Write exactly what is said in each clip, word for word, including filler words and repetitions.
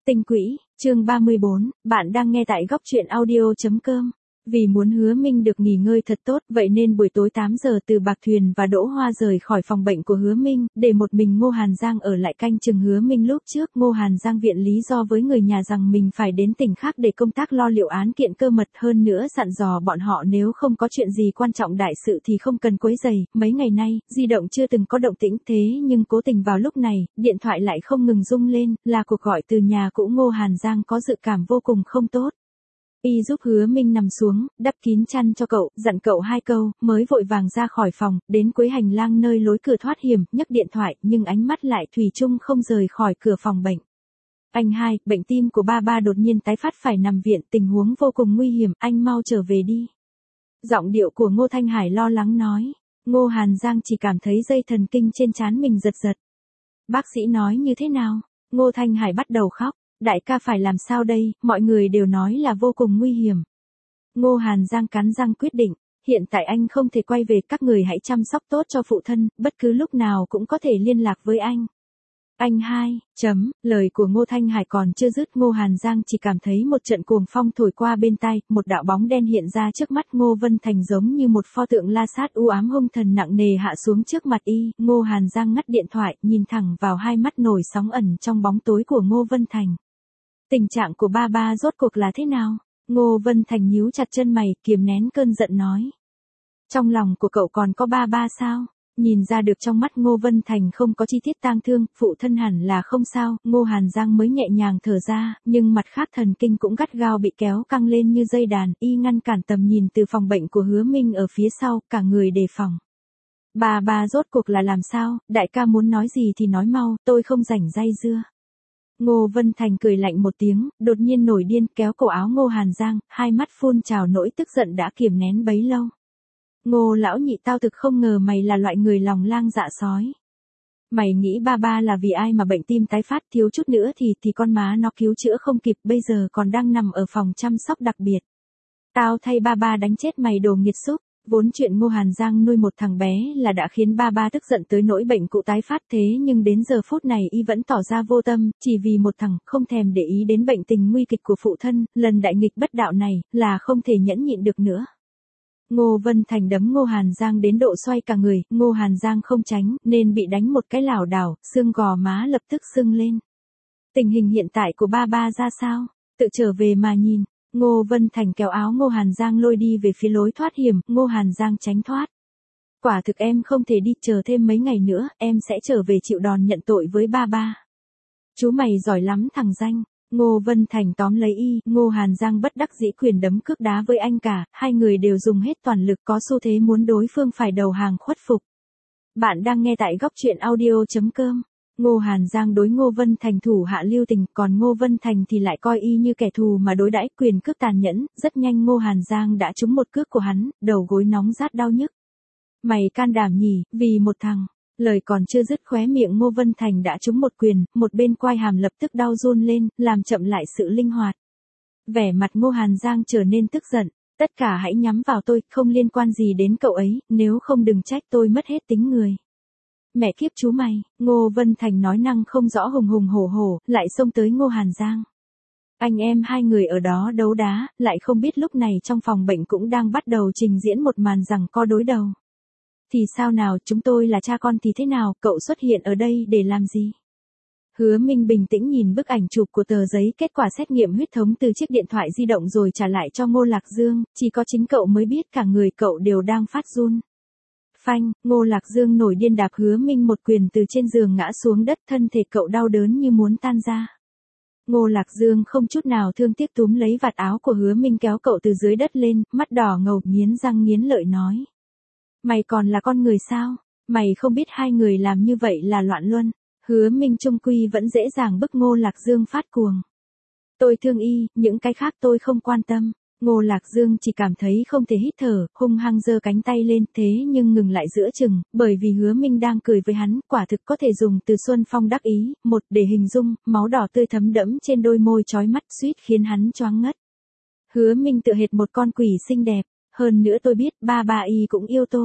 Tinh quỹ, chương ba mươi bốn, bạn đang nghe tại góc truyện audio chấm com. Vì muốn Hứa Minh được nghỉ ngơi thật tốt, vậy nên buổi tối tám giờ từ Bạc Thuyền và Đỗ Hoa rời khỏi phòng bệnh của Hứa Minh, để một mình Ngô Hàn Giang ở lại canh chừng Hứa Minh. Lúc trước Ngô Hàn Giang viện lý do với người nhà rằng mình phải đến tỉnh khác để công tác lo liệu án kiện cơ mật, hơn nữa dặn dò bọn họ nếu không có chuyện gì quan trọng đại sự thì không cần quấy rầy. Mấy ngày nay, di động chưa từng có động tĩnh, thế nhưng cố tình vào lúc này, điện thoại lại không ngừng rung lên, là cuộc gọi từ nhà cũ. Ngô Hàn Giang có dự cảm vô cùng không tốt. Y giúp Hứa Minh nằm xuống, đắp kín chăn cho cậu, dặn cậu hai câu, mới vội vàng ra khỏi phòng, đến cuối hành lang nơi lối cửa thoát hiểm, nhấc điện thoại, nhưng ánh mắt lại thủy chung không rời khỏi cửa phòng bệnh. Anh hai, bệnh tim của ba ba đột nhiên tái phát, phải nằm viện, tình huống vô cùng nguy hiểm, anh mau trở về đi. Giọng điệu của Ngô Thanh Hải lo lắng nói. Ngô Hàn Giang chỉ cảm thấy dây thần kinh trên trán mình giật giật. Bác sĩ nói như thế nào? Ngô Thanh Hải bắt đầu khóc. Đại ca phải làm sao đây, mọi người đều nói là vô cùng nguy hiểm. Ngô Hàn Giang cắn răng quyết định, hiện tại anh không thể quay về, các người hãy chăm sóc tốt cho phụ thân, bất cứ lúc nào cũng có thể liên lạc với anh. Anh hai, chấm, lời của Ngô Thanh Hải còn chưa dứt, Ngô Hàn Giang chỉ cảm thấy một trận cuồng phong thổi qua bên tai, một đạo bóng đen hiện ra trước mắt Ngô Vân Thành giống như một pho tượng la sát u ám hung thần nặng nề hạ xuống trước mặt y. Ngô Hàn Giang ngắt điện thoại, nhìn thẳng vào hai mắt nổi sóng ẩn trong bóng tối của Ngô Vân Thành. Tình trạng của ba ba rốt cuộc là thế nào? Ngô Vân Thành nhíu chặt chân mày, kiềm nén cơn giận nói. Trong lòng của cậu còn có ba ba sao? Nhìn ra được trong mắt Ngô Vân Thành không có chi tiết tang thương, phụ thân hẳn là không sao, Ngô Hàn Giang mới nhẹ nhàng thở ra, nhưng mặt khác thần kinh cũng gắt gao bị kéo căng lên như dây đàn, y ngăn cản tầm nhìn từ phòng bệnh của Hứa Minh ở phía sau, cả người đề phòng. Ba ba rốt cuộc là làm sao? Đại ca muốn nói gì thì nói mau, tôi không rảnh dây dưa. Ngô Vân Thành cười lạnh một tiếng, đột nhiên nổi điên, kéo cổ áo Ngô Hàn Giang, hai mắt phun trào nỗi tức giận đã kiềm nén bấy lâu. Ngô lão nhị, tao thực không ngờ mày là loại người lòng lang dạ sói. Mày nghĩ ba ba là vì ai mà bệnh tim tái phát, thiếu chút nữa thì thì con má nó cứu chữa không kịp, bây giờ còn đang nằm ở phòng chăm sóc đặc biệt. Tao thay ba ba đánh chết mày đồ nghiệt xúc. Vốn chuyện Ngô Hàn Giang nuôi một thằng bé là đã khiến ba ba tức giận tới nỗi bệnh cụ tái phát, thế nhưng đến giờ phút này y vẫn tỏ ra vô tâm, chỉ vì một thằng, không thèm để ý đến bệnh tình nguy kịch của phụ thân, lần đại nghịch bất đạo này, là không thể nhẫn nhịn được nữa. Ngô Vân Thành đấm Ngô Hàn Giang đến độ xoay cả người, Ngô Hàn Giang không tránh, nên bị đánh một cái lảo đảo, xương gò má lập tức sưng lên. Tình hình hiện tại của ba ba ra sao? Tự trở về mà nhìn. Ngô Vân Thành kéo áo Ngô Hàn Giang lôi đi về phía lối thoát hiểm, Ngô Hàn Giang tránh thoát. Quả thực em không thể đi, chờ thêm mấy ngày nữa, em sẽ trở về chịu đòn nhận tội với ba ba. Chú mày giỏi lắm thằng danh. Ngô Vân Thành tóm lấy y, Ngô Hàn Giang bất đắc dĩ quyền đấm cước đá với anh cả, hai người đều dùng hết toàn lực, có xu thế muốn đối phương phải đầu hàng khuất phục. Bạn đang nghe tại góc truyện audio chấm com. Ngô Hàn Giang đối Ngô Vân Thành thủ hạ lưu tình, còn Ngô Vân Thành thì lại coi y như kẻ thù mà đối đãi, quyền cước tàn nhẫn, rất nhanh Ngô Hàn Giang đã trúng một cước của hắn, đầu gối nóng rát đau nhức. Mày can đảm nhỉ, vì một thằng. Lời còn chưa dứt, khóe miệng Ngô Vân Thành đã trúng một quyền, một bên quai hàm lập tức đau run lên, làm chậm lại sự linh hoạt. Vẻ mặt Ngô Hàn Giang trở nên tức giận, tất cả hãy nhắm vào tôi, không liên quan gì đến cậu ấy, nếu không đừng trách tôi mất hết tính người. Mẹ kiếp chú mày, Ngô Vân Thành nói năng không rõ, hùng hùng hổ hổ, lại xông tới Ngô Hàn Giang. Anh em hai người ở đó đấu đá, lại không biết lúc này trong phòng bệnh cũng đang bắt đầu trình diễn một màn giằng co đối đầu. Thì sao nào, chúng tôi là cha con thì thế nào, cậu xuất hiện ở đây để làm gì? Hứa Minh bình tĩnh nhìn bức ảnh chụp của tờ giấy kết quả xét nghiệm huyết thống từ chiếc điện thoại di động rồi trả lại cho Ngô Lạc Dương, chỉ có chính cậu mới biết cả người cậu đều đang phát run. Phanh, Ngô Lạc Dương nổi điên đạp Hứa Minh một quyền từ trên giường ngã xuống đất, thân thể cậu đau đớn như muốn tan ra. Ngô Lạc Dương không chút nào thương tiếc túm lấy vạt áo của Hứa Minh kéo cậu từ dưới đất lên, mắt đỏ ngầu, nghiến răng nghiến lợi nói. Mày còn là con người sao? Mày không biết hai người làm như vậy là loạn luân. Hứa Minh trung quy vẫn dễ dàng bức Ngô Lạc Dương phát cuồng. Tôi thương y, những cái khác tôi không quan tâm. Ngô Lạc Dương chỉ cảm thấy không thể hít thở, hung hăng giơ cánh tay lên, thế nhưng ngừng lại giữa chừng, bởi vì Hứa Minh đang cười với hắn, quả thực có thể dùng từ Xuân Phong đắc ý, một để hình dung, máu đỏ tươi thấm đẫm trên đôi môi chói mắt, suýt khiến hắn choáng ngất. Hứa Minh tựa hệt một con quỷ xinh đẹp, hơn nữa tôi biết ba ba y cũng yêu tôi.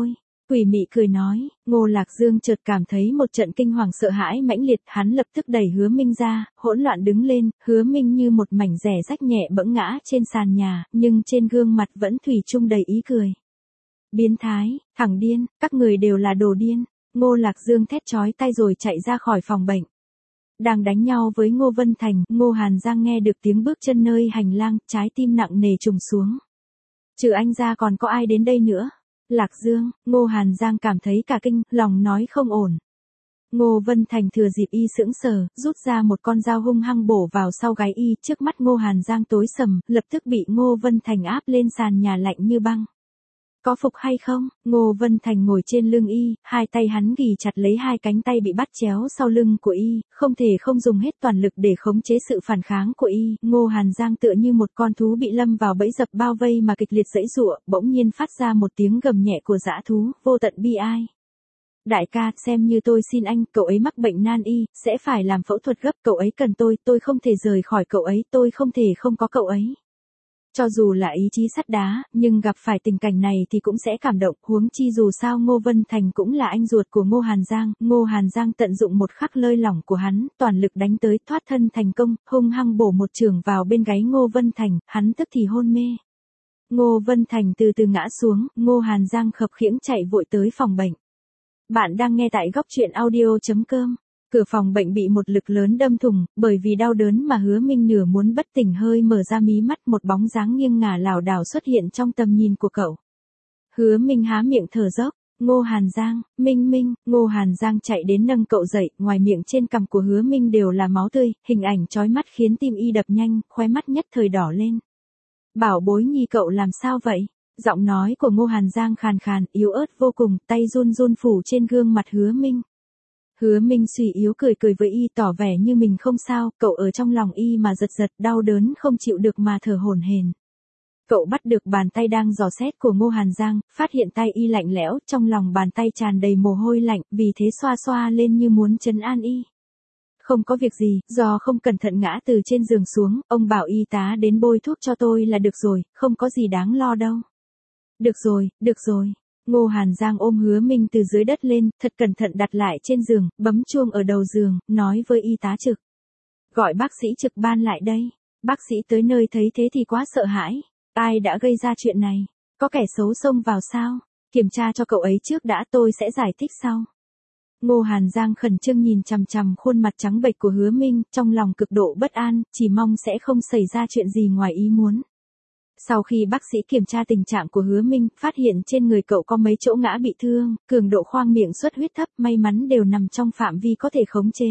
Quỷ mị cười nói, Ngô Lạc Dương chợt cảm thấy một trận kinh hoàng sợ hãi mãnh liệt, hắn lập tức đẩy Hứa Minh ra, hỗn loạn đứng lên, Hứa Minh như một mảnh rẻ rách nhẹ bẫng ngã trên sàn nhà, nhưng trên gương mặt vẫn thủy chung đầy ý cười. Biến thái, thằng điên, các người đều là đồ điên. Ngô Lạc Dương thét chói tai rồi chạy ra khỏi phòng bệnh. Đang đánh nhau với Ngô Vân Thành, Ngô Hàn Giang nghe được tiếng bước chân nơi hành lang, trái tim nặng nề trùng xuống. Trừ anh ra còn có ai đến đây nữa? Lạc Dương, Ngô Hàn Giang cảm thấy cả kinh, lòng nói không ổn. Ngô Vân Thành thừa dịp y sững sờ, rút ra một con dao hung hăng bổ vào sau gáy y, trước mắt Ngô Hàn Giang tối sầm, lập tức bị Ngô Vân Thành áp lên sàn nhà lạnh như băng. Có phục hay không? Ngô Vân Thành ngồi trên lưng y, hai tay hắn ghì chặt lấy hai cánh tay bị bắt chéo sau lưng của y, không thể không dùng hết toàn lực để khống chế sự phản kháng của y. Ngô Hàn Giang tựa như một con thú bị lâm vào bẫy dập bao vây mà kịch liệt giãy giụa, bỗng nhiên phát ra một tiếng gầm nhẹ của dã thú, vô tận bi ai. Đại ca, xem như tôi xin anh, cậu ấy mắc bệnh nan y, sẽ phải làm phẫu thuật gấp, cậu ấy cần tôi, tôi không thể rời khỏi cậu ấy, tôi không thể không có cậu ấy. Cho dù là ý chí sắt đá, nhưng gặp phải tình cảnh này thì cũng sẽ cảm động, huống chi dù sao Ngô Vân Thành cũng là anh ruột của Ngô Hàn Giang, Ngô Hàn Giang tận dụng một khắc lơi lỏng của hắn, toàn lực đánh tới, thoát thân thành công, hung hăng bổ một chưởng vào bên gáy Ngô Vân Thành, hắn tức thì hôn mê. Ngô Vân Thành từ từ ngã xuống, Ngô Hàn Giang khập khiễng chạy vội tới phòng bệnh. Bạn đang nghe tại góc truyện audio chấm com. Cửa phòng bệnh bị một lực lớn đâm thủng, bởi vì đau đớn mà Hứa Minh nửa muốn bất tỉnh hơi mở ra mí mắt, một bóng dáng nghiêng ngả lảo đảo xuất hiện trong tầm nhìn của cậu. Hứa Minh há miệng thở dốc, Ngô Hàn Giang, Minh Minh, Ngô Hàn Giang chạy đến nâng cậu dậy, ngoài miệng trên cằm của Hứa Minh đều là máu tươi, hình ảnh chói mắt khiến tim y đập nhanh, khóe mắt nhất thời đỏ lên. Bảo bối nhi cậu làm sao vậy? Giọng nói của Ngô Hàn Giang khàn khàn, yếu ớt vô cùng, tay run run phủ trên gương mặt Hứa Minh. Hứa Minh suy yếu cười cười với y tỏ vẻ như mình không sao, cậu ở trong lòng y mà giật giật, đau đớn không chịu được mà thở hổn hển. Cậu bắt được bàn tay đang dò xét của Ngô Hàn Giang, phát hiện tay y lạnh lẽo, trong lòng bàn tay tràn đầy mồ hôi lạnh, vì thế xoa xoa lên như muốn trấn an y. Không có việc gì, do không cẩn thận ngã từ trên giường xuống, ông bảo y tá đến bôi thuốc cho tôi là được rồi, không có gì đáng lo đâu. Được rồi, được rồi. Ngô Hàn Giang ôm Hứa Minh từ dưới đất lên, thật cẩn thận đặt lại trên giường, bấm chuông ở đầu giường, nói với y tá trực. Gọi bác sĩ trực ban lại đây. Bác sĩ tới nơi thấy thế thì quá sợ hãi. Ai đã gây ra chuyện này? Có kẻ xấu xông vào sao? Kiểm tra cho cậu ấy trước đã, tôi sẽ giải thích sau. Ngô Hàn Giang khẩn trương nhìn chằm chằm khuôn mặt trắng bệch của Hứa Minh, trong lòng cực độ bất an, chỉ mong sẽ không xảy ra chuyện gì ngoài ý muốn. Sau khi bác sĩ kiểm tra tình trạng của Hứa Minh, phát hiện trên người cậu có mấy chỗ ngã bị thương, cường độ khoang miệng xuất huyết thấp, may mắn đều nằm trong phạm vi có thể khống chế.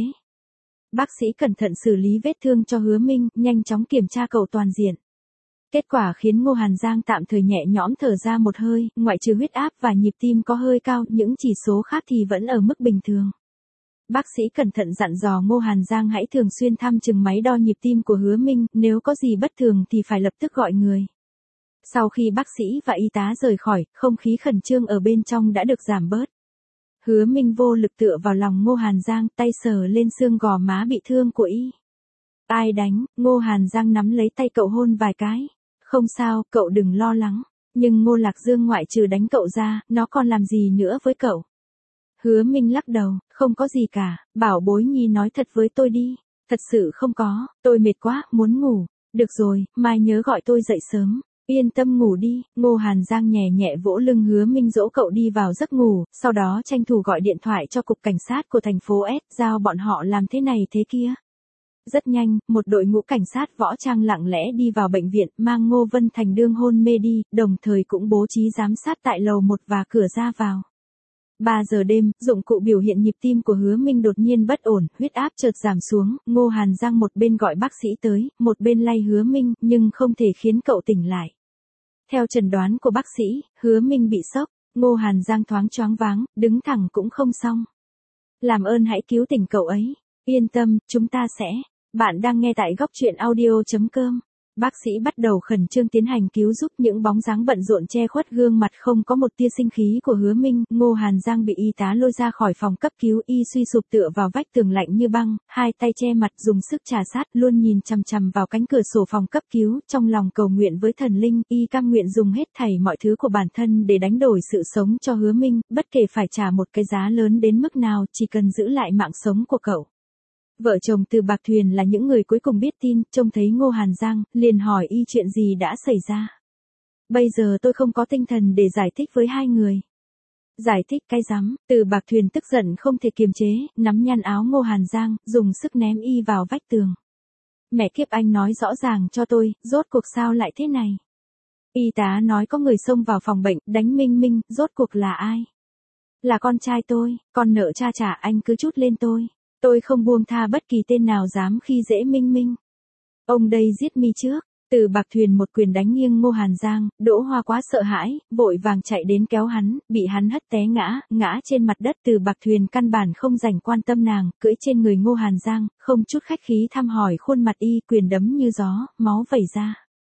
Bác sĩ cẩn thận xử lý vết thương cho Hứa Minh, nhanh chóng kiểm tra cậu toàn diện. Kết quả khiến Ngô Hàn Giang tạm thời nhẹ nhõm thở ra một hơi, ngoại trừ huyết áp và nhịp tim có hơi cao, những chỉ số khác thì vẫn ở mức bình thường. Bác sĩ cẩn thận dặn dò Ngô Hàn Giang hãy thường xuyên thăm chừng máy đo nhịp tim của Hứa Minh, nếu có gì bất thường thì phải lập tức gọi người. Sau khi bác sĩ và y tá rời khỏi, không khí khẩn trương ở bên trong đã được giảm bớt. Hứa Minh vô lực tựa vào lòng Ngô Hàn Giang, tay sờ lên xương gò má bị thương của y. Ai đánh? Ngô Hàn Giang nắm lấy tay cậu hôn vài cái. Không sao, cậu đừng lo lắng. Nhưng Ngô Lạc Dương ngoại trừ đánh cậu ra, nó còn làm gì nữa với cậu? Hứa Minh lắc đầu, không có gì cả, bảo bối nhi nói thật với tôi đi. Thật sự không có, tôi mệt quá, muốn ngủ. Được rồi, mai nhớ gọi tôi dậy sớm. Yên tâm ngủ đi. Ngô Hàn Giang nhẹ nhẹ vỗ lưng Hứa Minh dỗ cậu đi vào giấc ngủ, sau đó tranh thủ gọi điện thoại cho cục cảnh sát của thành phố S, giao bọn họ làm thế này thế kia. Rất nhanh, một đội ngũ cảnh sát võ trang lặng lẽ đi vào bệnh viện, mang Ngô Vân Thành đương hôn mê đi, đồng thời cũng bố trí giám sát tại lầu một và cửa ra vào. ba giờ đêm, dụng cụ biểu hiện nhịp tim của Hứa Minh đột nhiên bất ổn, huyết áp chợt giảm xuống, Ngô Hàn Giang một bên gọi bác sĩ tới, một bên lay Hứa Minh, nhưng không thể khiến cậu tỉnh lại. Theo chẩn đoán của bác sĩ, Hứa Minh bị sốc, Ngô Hàn Giang thoáng choáng váng, đứng thẳng cũng không xong. Làm ơn hãy cứu tỉnh cậu ấy. Yên tâm, chúng ta sẽ. Bạn đang nghe tại góc truyện audio chấm com. Bác sĩ bắt đầu khẩn trương tiến hành cứu giúp, những bóng dáng bận rộn che khuất gương mặt không có một tia sinh khí của Hứa Minh. Ngô Hàn Giang bị y tá lôi ra khỏi phòng cấp cứu, y suy sụp tựa vào vách tường lạnh như băng, hai tay che mặt dùng sức trà sát, luôn nhìn chằm chằm vào cánh cửa sổ phòng cấp cứu, trong lòng cầu nguyện với thần linh, y cam nguyện dùng hết thảy mọi thứ của bản thân để đánh đổi sự sống cho Hứa Minh, bất kể phải trả một cái giá lớn đến mức nào, chỉ cần giữ lại mạng sống của cậu. Vợ chồng Từ Bạc Thuyền là những người cuối cùng biết tin, trông thấy Ngô Hàn Giang, liền hỏi y chuyện gì đã xảy ra. Bây giờ tôi không có tinh thần để giải thích với hai người. Giải thích cái rắm, Từ Bạc Thuyền tức giận không thể kiềm chế, nắm nhăn áo Ngô Hàn Giang, dùng sức ném y vào vách tường. Mẹ kiếp, anh nói rõ ràng cho tôi, rốt cuộc sao lại thế này? Y tá nói có người xông vào phòng bệnh, đánh Minh Minh, rốt cuộc là ai? Là con trai tôi, con nợ cha trả, anh cứ trút lên tôi. Tôi không buông tha bất kỳ tên nào dám khi dễ Minh Minh. Ông đây giết mi trước. Từ Bạc Thuyền một quyền đánh nghiêng Ngô Hàn Giang, Đỗ Hoa quá sợ hãi, vội vàng chạy đến kéo hắn, bị hắn hất té ngã, ngã trên mặt đất. Từ Bạc Thuyền căn bản không dành quan tâm nàng, cưỡi trên người Ngô Hàn Giang, không chút khách khí thăm hỏi khuôn mặt y, quyền đấm như gió, máu vẩy ra.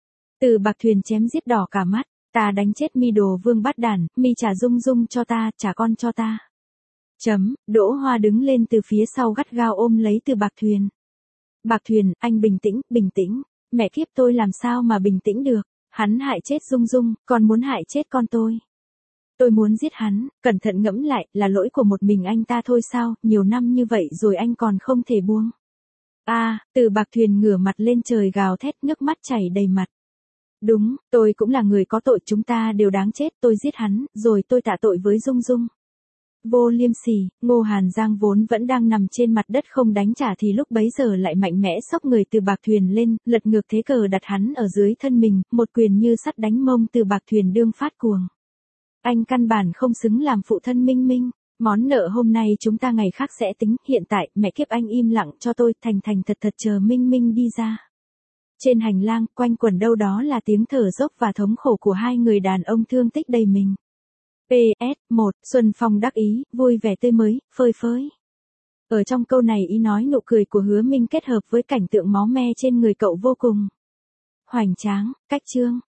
Từ Bạc Thuyền chém giết đỏ cả mắt, ta đánh chết mi đồ vương bát đản, mi trả Dung Dung cho ta, trả con cho ta. Chấm, Đỗ Hoa đứng lên từ phía sau gắt gao ôm lấy Từ Bạc Thuyền. Bạc Thuyền, anh bình tĩnh, bình tĩnh. Mẹ kiếp, tôi làm sao mà bình tĩnh được, hắn hại chết Dung Dung, còn muốn hại chết con tôi. Tôi muốn giết hắn, cẩn thận ngẫm lại, là lỗi của một mình anh ta thôi sao, nhiều năm như vậy rồi anh còn không thể buông. A, à, Từ Bạc Thuyền ngửa mặt lên trời gào thét, nước mắt chảy đầy mặt. Đúng, tôi cũng là người có tội, chúng ta đều đáng chết, tôi giết hắn, rồi tôi tạ tội với Dung Dung. Vô liêm sỉ, Ngô Hàn Giang vốn vẫn đang nằm trên mặt đất không đánh trả thì lúc bấy giờ lại mạnh mẽ xốc người Từ Bạc Thuyền lên, lật ngược thế cờ đặt hắn ở dưới thân mình, một quyền như sắt đánh mông Từ Bạc Thuyền đương phát cuồng. Anh căn bản không xứng làm phụ thân Minh Minh, món nợ hôm nay chúng ta ngày khác sẽ tính, hiện tại, mẹ kiếp anh im lặng cho tôi, thành thành thật thật chờ Minh Minh đi ra. Trên hành lang, quanh quẩn đâu đó là tiếng thở dốc và thống khổ của hai người đàn ông thương tích đầy mình. pê ét một, Xuân Phong đắc ý, vui vẻ tươi mới, phơi phới. Ở trong câu này ý nói nụ cười của Hứa Minh kết hợp với cảnh tượng máu me trên người cậu vô cùng hoành tráng, cách trương.